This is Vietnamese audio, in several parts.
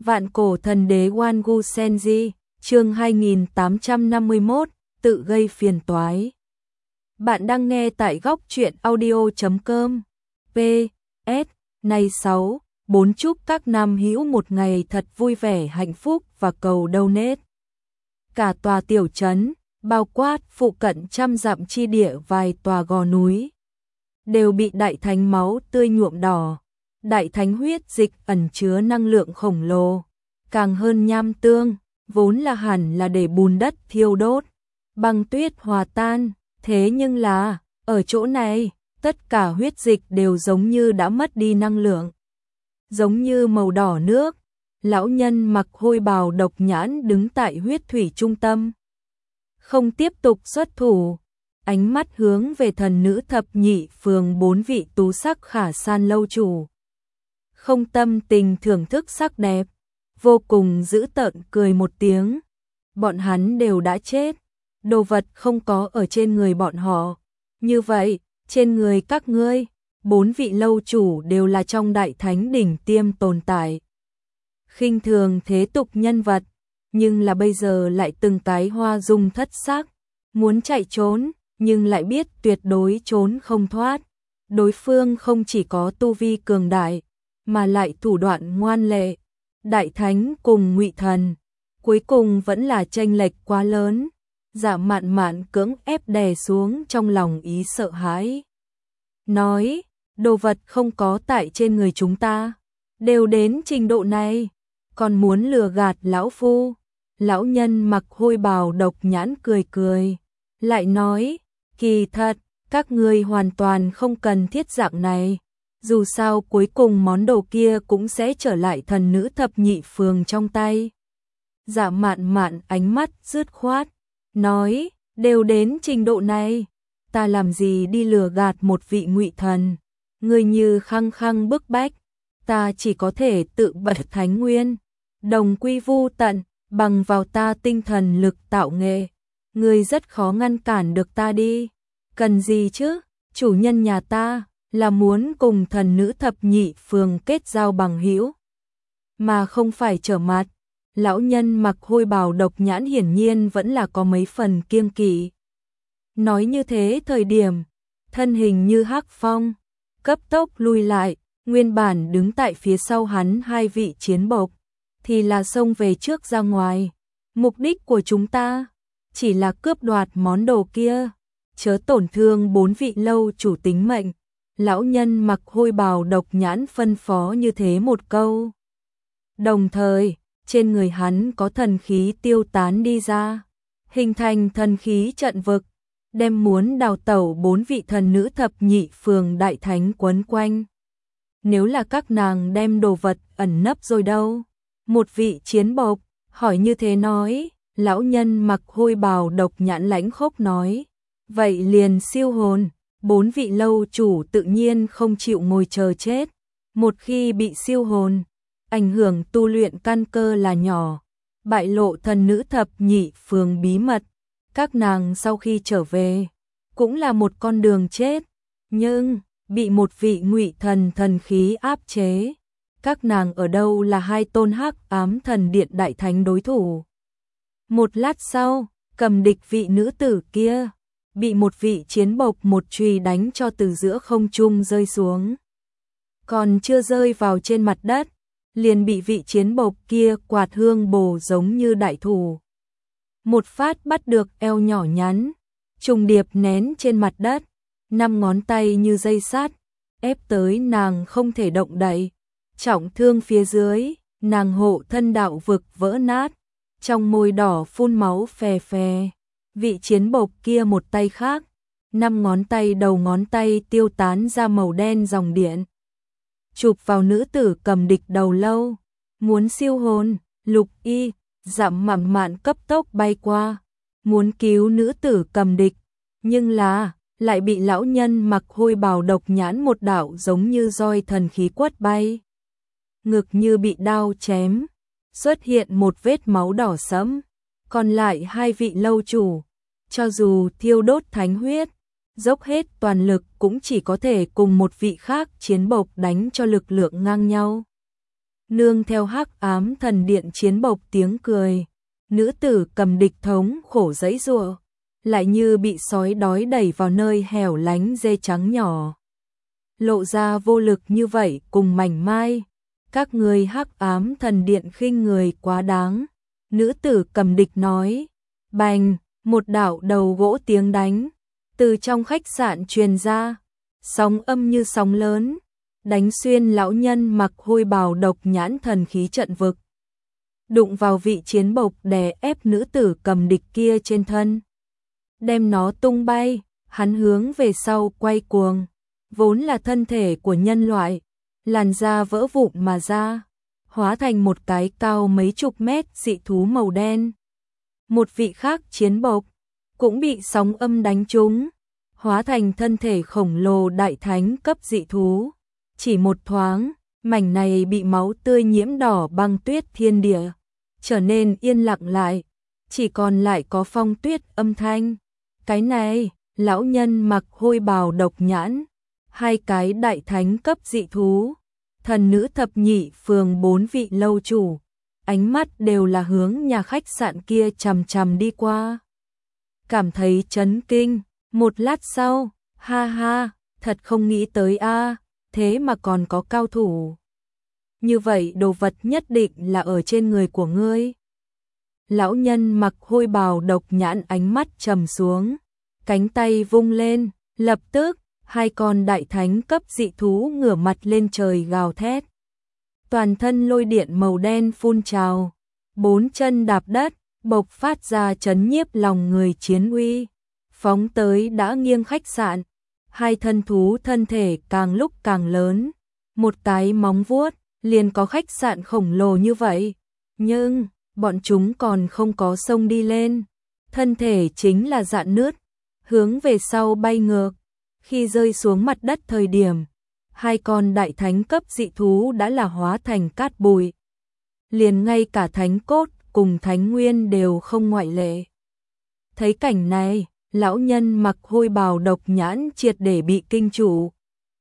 Vạn cổ thần đế Wangu Senji, chương 2851, tự gây phiền toái. Bạn đang nghe tại góc truyện audio.com. PS, này 4 chúc các nam hữu một ngày thật vui vẻ hạnh phúc và cầu donate. Cả tòa tiểu trấn, bao quát phụ cận trăm dặm chi địa vài tòa gò núi, đều bị đại thánh máu tươi nhuộm đỏ. Đại thánh huyết dịch ẩn chứa năng lượng khổng lồ, càng hơn nham tương, vốn là hẳn là để bùn đất thiêu đốt, băng tuyết hòa tan, thế nhưng là, ở chỗ này, tất cả huyết dịch đều giống như đã mất đi năng lượng. Giống như màu đỏ nước, lão nhân mặc hôi bào độc nhãn đứng tại huyết thủy trung tâm. Không tiếp tục xuất thủ, ánh mắt hướng về thần nữ thập nhị phường 4 vị tú sắc khả san lâu chủ. Không tâm tình thưởng thức sắc đẹp, vô cùng dữ tợn cười một tiếng. Bọn hắn đều đã chết, đồ vật không có ở trên người bọn họ. Như vậy, trên người các ngươi, 4 vị lâu chủ đều là trong đại thánh đỉnh tiêm tồn tại. Khinh thường thế tục nhân vật, nhưng là bây giờ lại từng cái hoa dung thất sắc, muốn chạy trốn, nhưng lại biết tuyệt đối trốn không thoát. Đối phương không chỉ có tu vi cường đại, mà lại thủ đoạn ngoan lệ. Đại thánh cùng ngụy thần, cuối cùng vẫn là chênh lệch quá lớn. Dạ Mạn Mạn cưỡng ép đè xuống trong lòng ý sợ hãi. Nói, đồ vật không có tại trên người chúng ta, đều đến trình độ này, còn muốn lừa gạt lão phu. Lão nhân mặc hôi bào độc nhãn cười cười, lại nói, kỳ thật, các ngươi hoàn toàn không cần thiết dạng này. Dù sao cuối cùng món đồ kia cũng sẽ trở lại thần nữ thập nhị phường trong tay. Dạ Mạn Mạn ánh mắt dứt khoát, nói, đều đến trình độ này, ta làm gì đi lừa gạt một vị ngụy thần. Ngươi như khăng khăng bức bách, ta chỉ có thể tự bật thánh nguyên, đồng quy vu tận, bằng vào ta tinh thần lực tạo nghệ. Ngươi rất khó ngăn cản được ta đi. Cần gì chứ, chủ nhân nhà ta là muốn cùng thần nữ thập nhị phường kết giao bằng hữu, mà không phải trở mặt. Lão nhân mặc hôi bào độc nhãn hiển nhiên vẫn là có mấy phần kiêng kỵ. Nói như thế thời điểm, thân hình như hắc phong, cấp tốc lui lại, nguyên bản đứng tại phía sau hắn hai vị chiến bộc, thì là xông về trước ra ngoài. Mục đích của chúng ta chỉ là cướp đoạt món đồ kia, chớ tổn thương 4 vị lâu chủ tính mệnh. Lão nhân mặc hôi bào độc nhãn phân phó như thế một câu. Đồng thời, trên người hắn có thần khí tiêu tán đi ra, hình thành thần khí trận vực, đem muốn đào tẩu 4 vị thần nữ thập nhị phường đại thánh quấn quanh. Nếu là các nàng đem đồ vật ẩn nấp rồi đâu? Một vị chiến bộc hỏi như thế nói. Lão nhân mặc hôi bào độc nhãn lãnh khốc nói, vậy liền siêu hồn. 4 vị lâu chủ tự nhiên không chịu ngồi chờ chết. Một khi bị siêu hồn, ảnh hưởng tu luyện căn cơ là nhỏ, bại lộ thần nữ thập nhị phường bí mật. Các nàng sau khi trở về, cũng là một con đường chết, nhưng bị một vị ngụy thần thần khí áp chế. Các nàng ở đâu là hai tôn hắc ám thần điện đại thánh đối thủ. Một lát sau, cầm địch vị nữ tử kia bị một vị chiến bộc một chùy đánh cho từ giữa không trung rơi xuống. Còn chưa rơi vào trên mặt đất, liền bị vị chiến bộc kia quạt hương bổ giống như đại thủ. Một phát bắt được eo nhỏ nhắn, trùng điệp nén trên mặt đất, 5 ngón tay như dây sắt, ép tới nàng không thể động đậy. Trọng thương phía dưới, nàng hộ thân đạo vực vỡ nát, trong môi đỏ phun máu phè phè. Vị chiến bộc kia một tay khác, 5 ngón tay đầu ngón tay tiêu tán ra màu đen dòng điện, chụp vào nữ tử cầm địch đầu lâu, muốn siêu hồn. Lục Y, Dạ Mạn Mạn cấp tốc bay qua, muốn cứu nữ tử cầm địch, nhưng là lại bị lão nhân mặc hôi bào độc nhãn một đạo giống như roi thần khí quất bay. Ngực như bị đao chém, xuất hiện một vết máu đỏ sẫm. Còn lại hai vị lâu chủ, cho dù thiêu đốt thánh huyết, dốc hết toàn lực cũng chỉ có thể cùng một vị khác chiến bộc đánh cho lực lượng ngang nhau. nương theo hắc ám thần điện chiến bộc tiếng cười. Nữ tử cầm địch thống khổ giãy giụa, lại như bị sói đói đẩy vào nơi hẻo lánh dê trắng nhỏ. Lộ ra vô lực như vậy cùng mảnh mai, các ngươi hắc ám thần điện khinh người quá đáng. Nữ tử cầm địch nói, bành, một đạo đầu gỗ tiếng đánh, từ trong khách sạn truyền ra, sóng âm như sóng lớn, đánh xuyên lão nhân mặc hôi bào độc nhãn thần khí trận vực. Đụng vào vị chiến bộc đè ép nữ tử cầm địch kia trên thân, đem nó tung bay, hắn hướng về sau quay cuồng, vốn là thân thể của nhân loại, làn da vỡ vụn mà ra, hóa thành một cái cao mấy chục mét dị thú màu đen. Một vị khác chiến bộc cũng bị sóng âm đánh trúng, hóa thành thân thể khổng lồ đại thánh cấp dị thú. Chỉ một thoáng, mảnh này bị máu tươi nhiễm đỏ băng tuyết thiên địa, trở nên yên lặng lại, chỉ còn lại có phong tuyết âm thanh. Cái này, lão nhân mặc hôi bào độc nhãn, hai cái đại thánh cấp dị thú, thần nữ thập nhị phường 4 vị lâu chủ, ánh mắt đều là hướng nhà khách sạn kia chằm chằm đi qua. Cảm thấy chấn kinh, một lát sau, ha ha, thật không nghĩ tới a, thế mà còn có cao thủ. Như vậy đồ vật nhất định là ở trên người của ngươi. Lão nhân mặc hôi bào độc nhãn ánh mắt trầm xuống, cánh tay vung lên, lập tức, hai con đại thánh cấp dị thú ngửa mặt lên trời gào thét. Toàn thân lôi điện màu đen phun trào, bốn chân đạp đất, bộc phát ra chấn nhiếp lòng người chiến uy, phóng tới đã nghiêng khách sạn. Hai thân thú thân thể càng lúc càng lớn, một cái móng vuốt liền có khách sạn khổng lồ như vậy, nhưng bọn chúng còn không có xông đi lên, thân thể chính là dạn nứt, hướng về sau bay ngược. Khi rơi xuống mặt đất thời điểm, hai con đại thánh cấp dị thú đã là hóa thành cát bụi. Liền ngay cả thánh cốt cùng thánh nguyên đều không ngoại lệ. Thấy cảnh này, lão nhân mặc hôi bào độc nhãn triệt để bị kinh trụ.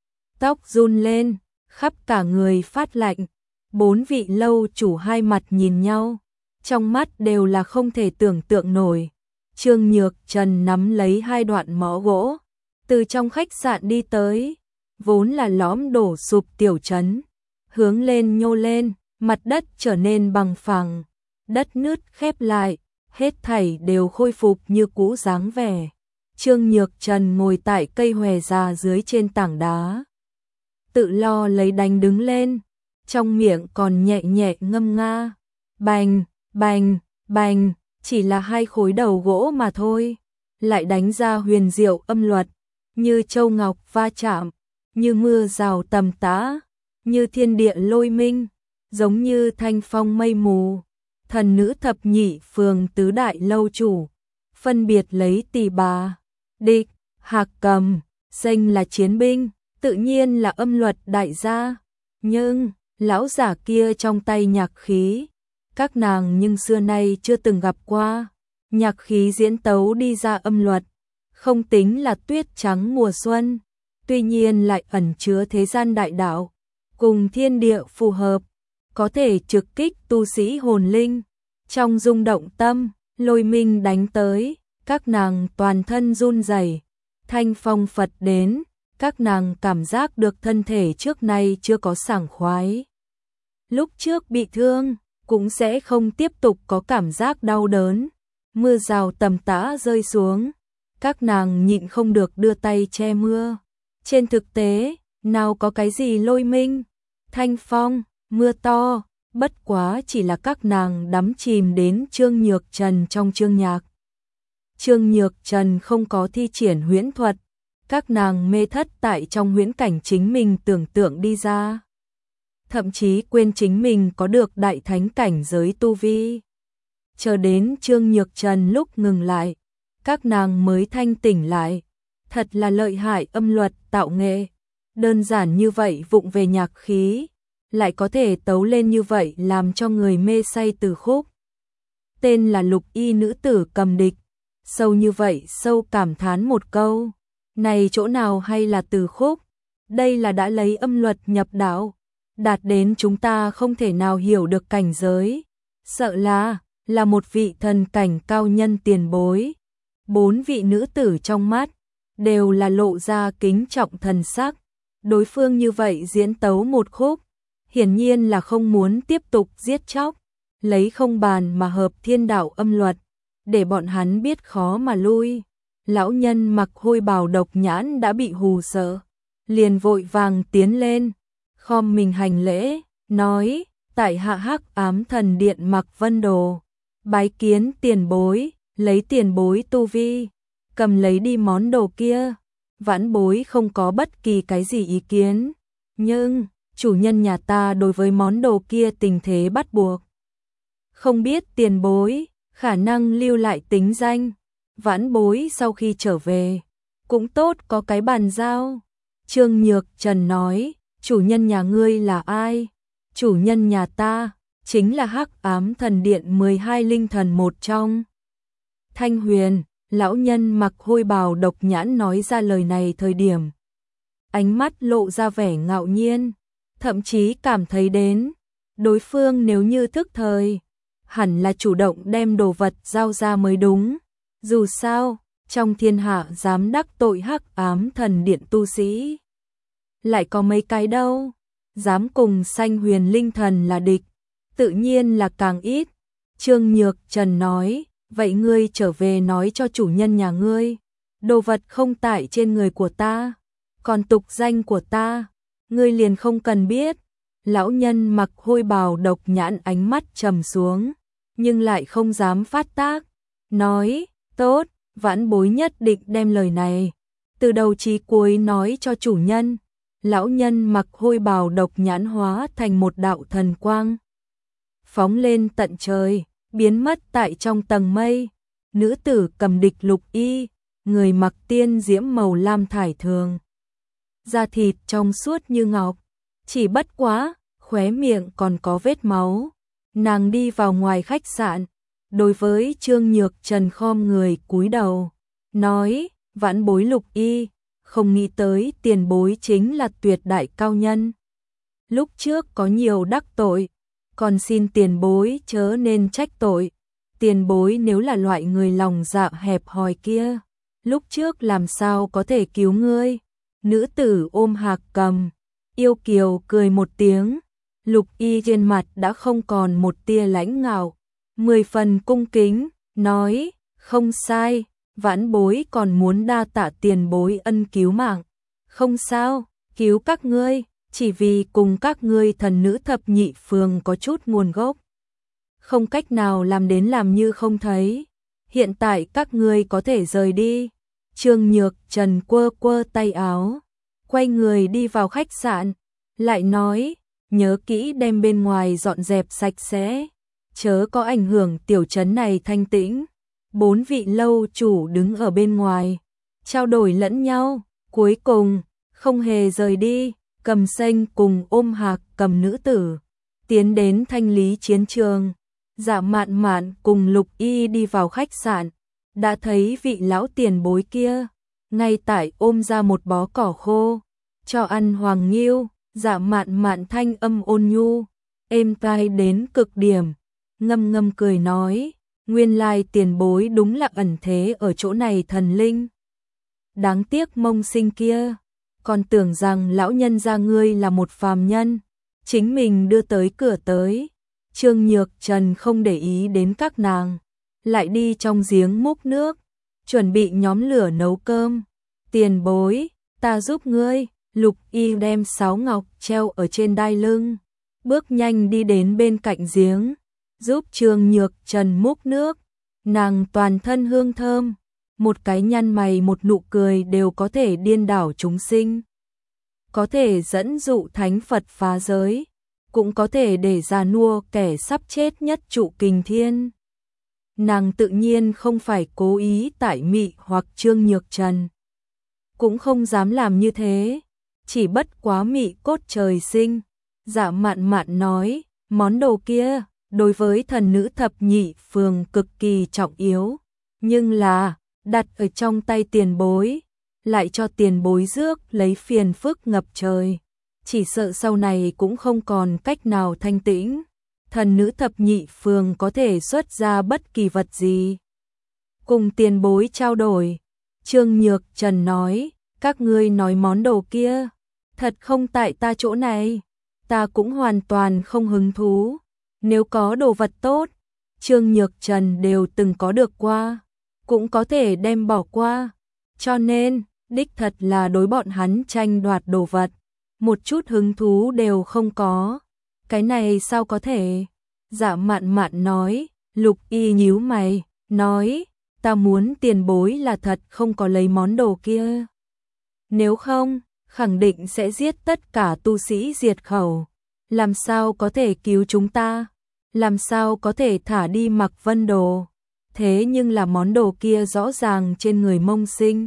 Tóc run lên, khắp cả người phát lạnh. Bốn vị lâu chủ hai mặt nhìn nhau, trong mắt đều là không thể tưởng tượng nổi. Trương Nhược Trần nắm lấy hai đoạn mõ gỗ, từ trong khách sạn đi tới, vốn là lõm đổ sụp tiểu trấn, hướng lên nhô lên, mặt đất trở nên bằng phẳng, đất nứt khép lại, hết thảy đều khôi phục như cũ dáng vẻ. Trương Nhược Trần ngồi tại cây hòe già dưới trên tảng đá, tự lo lấy đánh đứng lên, trong miệng còn nhẹ nhẹ ngâm nga, bành, bành, bành, chỉ là hai khối đầu gỗ mà thôi, lại đánh ra huyền diệu âm luật, như châu ngọc va chạm, như mưa rào tầm tã, như thiên địa lôi minh, giống như thanh phong mây mù. Thần nữ thập nhị phường tứ đại lâu chủ, phân biệt lấy Tỳ Bà, Địch, Hạc Cầm, danh là chiến binh, tự nhiên là âm luật đại gia, nhưng lão giả kia trong tay nhạc khí, các nàng nhưng xưa nay chưa từng gặp qua. Nhạc khí diễn tấu đi ra âm luật, không tính là tuyết trắng mùa xuân, tuy nhiên lại ẩn chứa thế gian đại đạo, cùng thiên địa phù hợp, có thể trực kích tu sĩ hồn linh. Trong rung động tâm, lôi minh đánh tới, các nàng toàn thân run rẩy. Thanh phong Phật đến, các nàng cảm giác được thân thể trước nay chưa có sảng khoái. Lúc trước bị thương, cũng sẽ không tiếp tục có cảm giác đau đớn. Mưa rào tầm tã rơi xuống, các nàng nhịn không được đưa tay che mưa. Trên thực tế, nào có cái gì lôi minh, thanh phong, mưa to, bất quá chỉ là các nàng đắm chìm đến Trương Nhược Trần trong chương nhạc. Trương Nhược Trần không có thi triển huyễn thuật, các nàng mê thất tại trong huyễn cảnh chính mình tưởng tượng đi ra. Thậm chí quên chính mình có được đại thánh cảnh giới tu vi. Chờ đến Trương Nhược Trần lúc ngừng lại, các nàng mới thanh tỉnh lại. Thật là lợi hại âm luật tạo nghệ. Đơn giản như vậy vụng về nhạc khí, lại có thể tấu lên như vậy làm cho người mê say từ khúc. Tên là Lục Y nữ tử cầm địch, sâu như vậy sâu cảm thán một câu. Này chỗ nào hay là từ khúc, đây là đã lấy âm luật nhập đạo. đạt đến chúng ta không thể nào hiểu được cảnh giới, sợ là một vị thần cảnh cao nhân tiền bối. 4 vị nữ tử trong mắt đều là lộ ra kính trọng thần sắc, đối phương như vậy diễn tấu một khúc, hiển nhiên là không muốn tiếp tục giết chóc, lấy không bàn mà hợp thiên đạo âm luật, để bọn hắn biết khó mà lui. Lão nhân mặc hôi bào độc nhãn đã bị hù sợ, liền vội vàng tiến lên, khom mình hành lễ, nói: tại hạ Hắc Ám Thần Điện Mặc Vân Đồ, bái kiến tiền bối, lấy tiền bối tu vi, cầm lấy đi món đồ kia. Vãn bối không có bất kỳ cái gì ý kiến, nhưng chủ nhân nhà ta đối với món đồ kia tình thế bắt buộc. Không biết tiền bối khả năng lưu lại tính danh, vãn bối sau khi trở về cũng tốt có cái bàn giao. Trương Nhược Trần nói: chủ nhân nhà ngươi là ai? Chủ nhân nhà ta chính là Hắc Ám Thần Điện 12 linh thần một trong. Thanh Huyền, lão nhân mặc hôi bào độc nhãn nói ra lời này thời điểm, ánh mắt lộ ra vẻ ngạo nhiên, thậm chí cảm thấy đến đối phương nếu như thức thời, hẳn là chủ động đem đồ vật giao ra mới đúng. Dù sao, trong thiên hạ dám đắc tội Hắc Ám Thần Điện tu sĩ lại có mấy cái đâu, dám cùng Sanh Huyền linh thần là địch, tự nhiên là càng ít. Trương Nhược Trần nói: vậy ngươi trở về nói cho chủ nhân nhà ngươi, đồ vật không tại trên người của ta, còn tục danh của ta, ngươi liền không cần biết. Lão nhân mặc hôi bào độc nhãn ánh mắt trầm xuống, nhưng lại không dám phát tác, nói: tốt, vãn bối nhất định đem lời này từ đầu chí cuối nói cho chủ nhân. Lão nhân mặc hôi bào độc nhãn hóa thành một đạo thần quang, phóng lên tận trời, biến mất tại trong tầng mây. Nữ tử cầm địch lục y, người mặc tiên diễm màu lam thải thường, da thịt trong suốt như ngọc, chỉ bất quá khóe miệng còn có vết máu. Nàng đi vào ngoài khách sạn, đối với Trương Nhược Trần khom người cúi đầu, nói: vãn bối lục y, không nghĩ tới tiền bối chính là tuyệt đại cao nhân. Lúc trước có nhiều đắc tội, còn xin tiền bối chớ nên trách tội. Tiền bối nếu là loại người lòng dạ hẹp hòi kia, lúc trước làm sao có thể cứu ngươi. Nữ tử ôm hạc cầm, yêu kiều cười một tiếng, lục y trên mặt đã không còn một tia lãnh ngạo, 10 phần cung kính, nói: không sai, vãn bối còn muốn đa tạ tiền bối ân cứu mạng. Không sao, cứu các ngươi chỉ vì cùng các ngươi thần nữ thập nhị phường có chút nguồn gốc, không cách nào làm đến làm như không thấy. Hiện tại các ngươi có thể rời đi. Trương Nhược Trần quơ quơ tay áo, quay người đi vào khách sạn, lại nói: nhớ kỹ đem bên ngoài dọn dẹp sạch sẽ, chớ có ảnh hưởng tiểu trấn này thanh tĩnh. 4 vị lâu chủ đứng ở bên ngoài, trao đổi lẫn nhau, cuối cùng không hề rời đi. Cầm Xanh cùng ôm hạc cầm nữ tử tiến đến thanh lý chiến trường. Dạ Mạn Mạn cùng Lục Y đi vào khách sạn, đã thấy vị lão tiền bối kia ngay tại ôm ra một bó cỏ khô cho ăn Hoàng Nghiêu. Dạ Mạn Mạn thanh âm ôn nhu, êm tai đến cực điểm, ngâm ngâm cười nói: nguyên lai tiền bối đúng là ẩn thế ở chỗ này thần linh. Đáng tiếc Mông Sinh kia, còn tưởng rằng lão nhân gia ngươi là một phàm nhân, chính mình đưa tới cửa tới. Trương Nhược Trần không để ý đến các nàng, lại đi trong giếng múc nước, chuẩn bị nhóm lửa nấu cơm. Tiền bối, ta giúp ngươi. Lục Y đem sáo ngọc treo ở trên đai lưng, bước nhanh đi đến bên cạnh giếng, giúp Trương Nhược Trần múc nước. Nàng toàn thân hương thơm, một cái nhăn mày một nụ cười đều có thể điên đảo chúng sinh, có thể dẫn dụ thánh Phật phá giới, cũng có thể để già nua kẻ sắp chết nhất trụ kình thiên. Nàng tự nhiên không phải cố ý tại mị hoặc Trương Nhược Trần, cũng không dám làm như thế, chỉ bất quá mị cốt trời sinh. Dạ Mạn Mạn nói: món đồ kia đối với thần nữ thập nhị phường cực kỳ trọng yếu, nhưng là đặt ở trong tay tiền bối, lại cho tiền bối rước lấy phiền phức ngập trời. chỉ sợ sau này cũng không còn cách nào thanh tĩnh. Thần nữ thập nhị phường có thể xuất ra bất kỳ vật gì. Cùng tiền bối trao đổi, Trương Nhược Trần nói, các ngươi nói món đồ kia, thật không tại ta chỗ này, ta cũng hoàn toàn không hứng thú. Nếu có đồ vật tốt, Trương Nhược Trần đều từng có được qua, cũng có thể đem bỏ qua, cho nên, đích thật là đối bọn hắn tranh đoạt đồ vật, một chút hứng thú đều không có. Cái này sao có thể? Dạ Mạn Mạn nói. Lục Y nhíu mày, nói, ta muốn tiền bối là thật không có lấy món đồ kia. Nếu không, khẳng định sẽ giết tất cả tu sĩ diệt khẩu. Làm sao có thể cứu chúng ta? Làm sao có thể thả đi Mặc Vân Đồ? Thế nhưng là món đồ kia rõ ràng trên người Mông Sinh.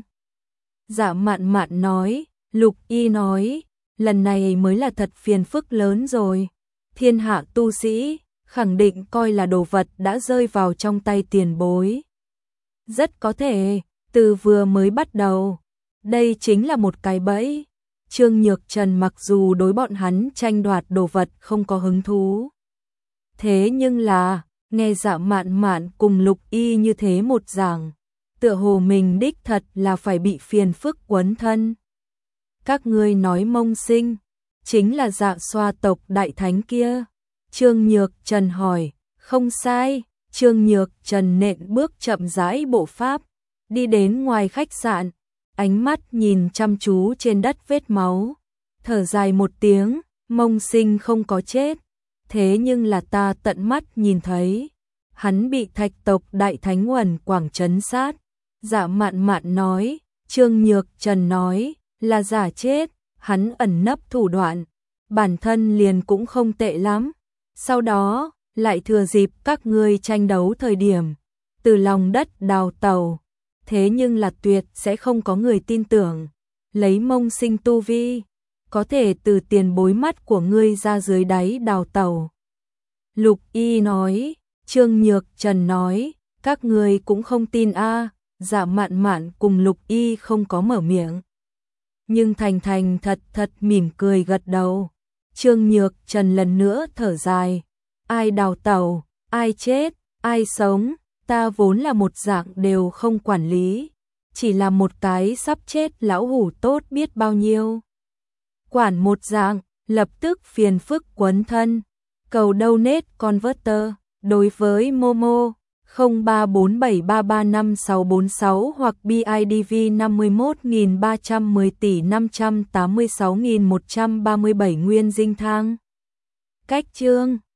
Dạ Mạn Mạn nói. Lục Y nói, lần này mới là thật phiền phức lớn rồi. Thiên hạ tu sĩ khẳng định coi là đồ vật đã rơi vào trong tay tiền bối. Rất có thể, từ vừa mới bắt đầu, đây chính là một cái bẫy. Trương Nhược Trần mặc dù đối bọn hắn tranh đoạt đồ vật không có hứng thú. Thế nhưng là, nghe Dạ Mạn Mạn cùng Lục Y như thế một giảng, tựa hồ mình đích thật là phải bị phiền phức quấn thân. Các ngươi nói Mông Sinh, chính là Dạ Xoa tộc đại thánh kia. Trương Nhược Trần hỏi, không sai. Trương Nhược Trần nện bước chậm rãi bộ pháp, đi đến ngoài khách sạn, ánh mắt nhìn chăm chú trên đất vết máu, thở dài một tiếng, Mông Sinh không có chết, thế nhưng là ta tận mắt nhìn thấy, hắn bị Thạch tộc đại thánh Uẩn Quảng trấn sát. Dạ Mạn Mạn nói. Trương Nhược Trần nói, là giả chết, hắn ẩn nấp thủ đoạn, bản thân liền cũng không tệ lắm. Sau đó, lại thừa dịp các ngươi tranh đấu thời điểm, từ lòng đất đào tẩu. Thế nhưng là tuyệt sẽ không có người tin tưởng, lấy Mông Sinh tu vi, có thể từ tiền bối mắt của ngươi ra dưới đáy đào tẩu. Lục Y nói. Trương Nhược Trần nói, các ngươi cũng không tin a. Dạ Mạn Mạn cùng Lục Y không có mở miệng, nhưng thành thành thật thật mỉm cười gật đầu. Trương Nhược Trần lần nữa thở dài, ai đào tẩu, ai chết, ai sống, ta vốn là một dạng đều không quản lý, chỉ là một cái sắp chết lão hủ tốt biết bao nhiêu. Quản một dạng, lập tức phiền phức quấn thân. Cầu donate converter, đối với Momo 0347335646 hoặc BIDV 51.310 tỷ 586.137 nguyên dinh thang. Cách chương